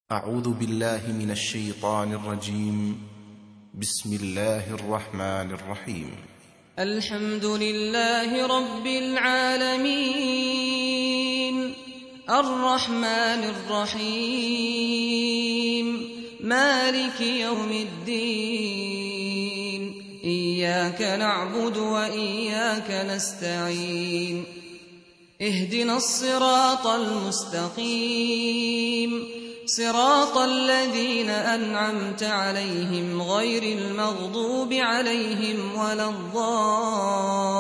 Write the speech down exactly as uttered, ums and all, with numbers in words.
أعوذ بالله من الشيطان الرجيم. بسم الله الرحمن الرحيم. الحمد لله رب العالمين الرحمن الرحيم مالك يوم الدين إياك نعبد وإياك نستعين اهدنا الصراط المستقيم صراط الذين أنعمت عليهم غير المغضوب عليهم ولا الضالين